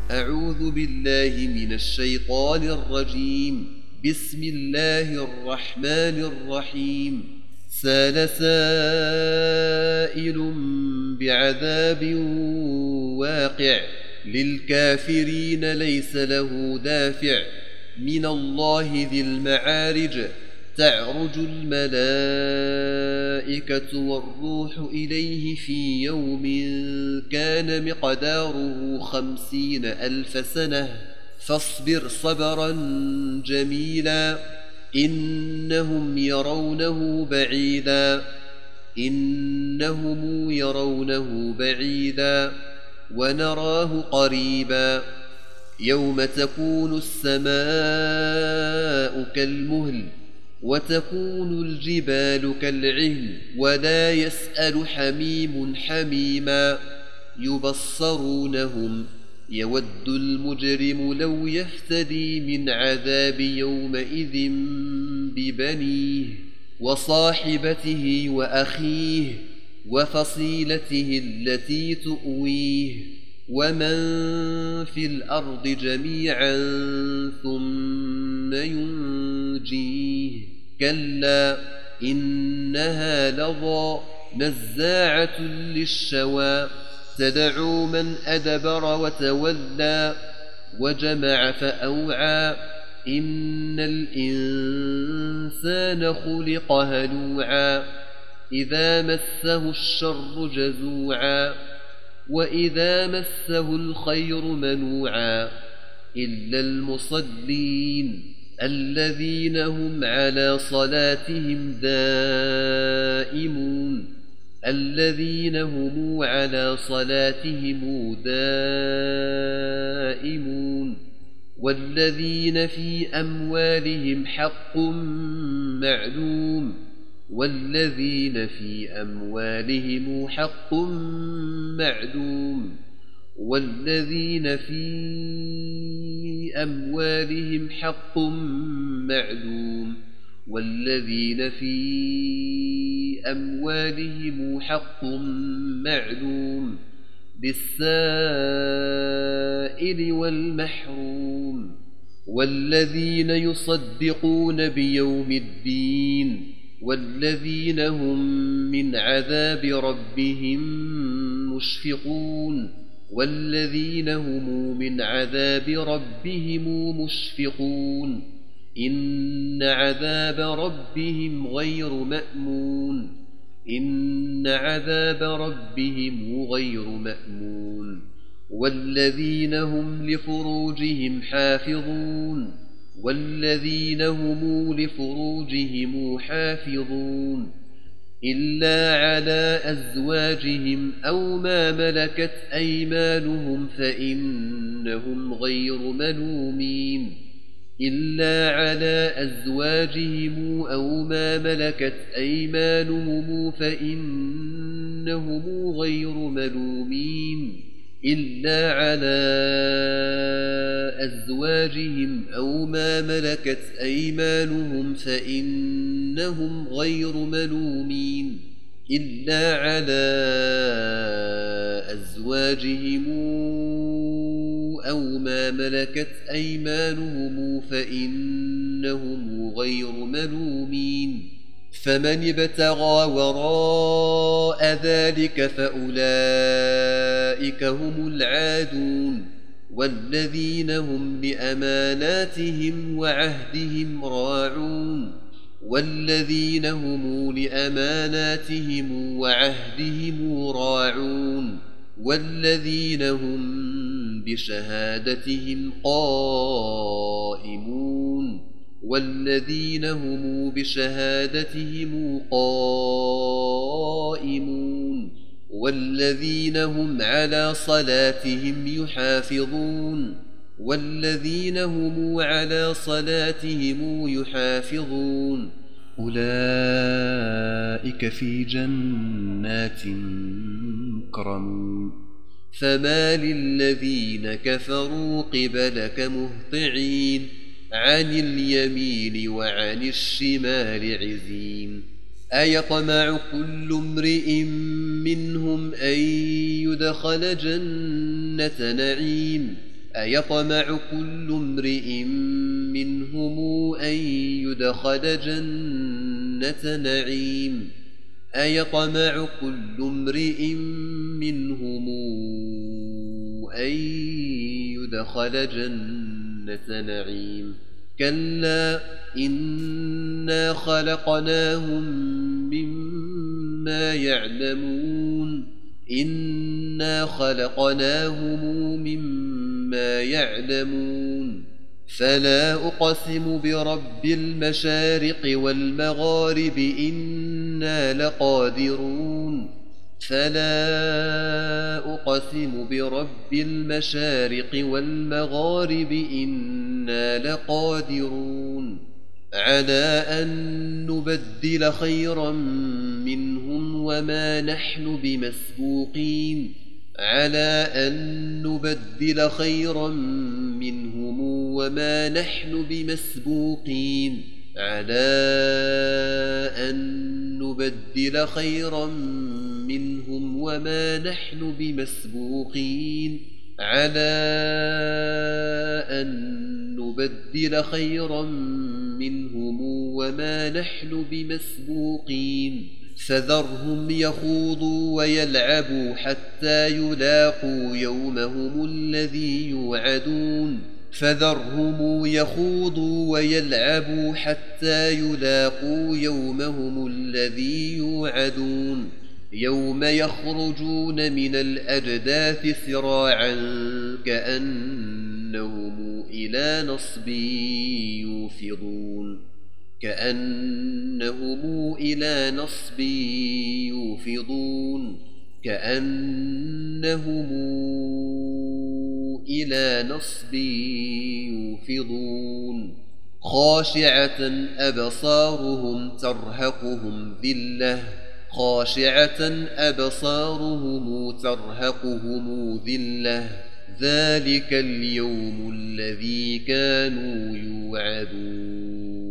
أعوذ بالله من الشيطان الرجيم. بسم الله الرحمن الرحيم. سأل سائل بعذاب واقع للكافرين ليس له دافع من الله ذي المعارج. تعرج الملائكة والروح إليه في يوم كان مقداره 50,000 سنة فاصبر صبرا جميلا إنهم يرونه بعيدا ونراه قريبا. يوم تكون السماء كالمهل وتكون الجبال كالعهن ولا يسأل حميم حميما. يبصرونهم يود المجرم لو يفتدي من عذاب يومئذ ببنيه وصاحبته وأخيه وفصيلته التي تؤويه ومن في الأرض جميعا ثم ينجيه. كلا إنها لظى نزاعة للشوى تدعو من أدبر وتولى وجمع فأوعى. إن الإنسان خلق هلوعا إذا مسه الشر جزوعا وإذا مسه الخير منوعا إلا المصلين الذين هم على صلاتهم دائمون والذين في أموالهم حق معلوم والذين في أموالهم حق معلوم للسائل والمحروم. والذين يصدقون بيوم الدين والذين هم من عذاب ربهم مشفقون إن عذاب ربهم غير مأمون. والذين هم لفروجهم حافظون إلا على أزواجهم أو ما ملكت أيمانهم فإنهم غير ملومين إلا على أزواجهم أو ما ملكت أيمانهم فإنهم غير ملومين. فمن ابتغى وراء ذلك فأولئك هم العادون. والذين هم لأماناتهم وعهدهم راعون والذين هم بشهادتهم قائمون والذين هم على صلاتهم يحافظون أولئك في جنات مكرمون. فما للذين كفروا قبلك مهطعين عن اليمين وعن الشمال عزين. أيطمع كل امرئ منهم أن يدخل جنة نعيم أيطمع كل امرئ منهم أن يدخل جنة نعيم أيطمع كل امرئ منهم أن يدخل جنة نعيم كلا إنا خلقناهم مما يعلمون فلا أقسم برب المشارق والمغارب إنا لقادرون على أن نبدل خيرا منهم وما نحن بمسبوقين على أن نبدل خيرا منهم وما نحن بمسبوقين فذرهم يخوضوا ويلعبوا حتى يلاقوا يومهم الذي يوعدون يوم يخرجون من الأجداث سراعا كأنهم إلى نصب يوفضون خاشعة أبصارهم ترهقهم ذلة ذلك اليوم الذي كانوا يوعدون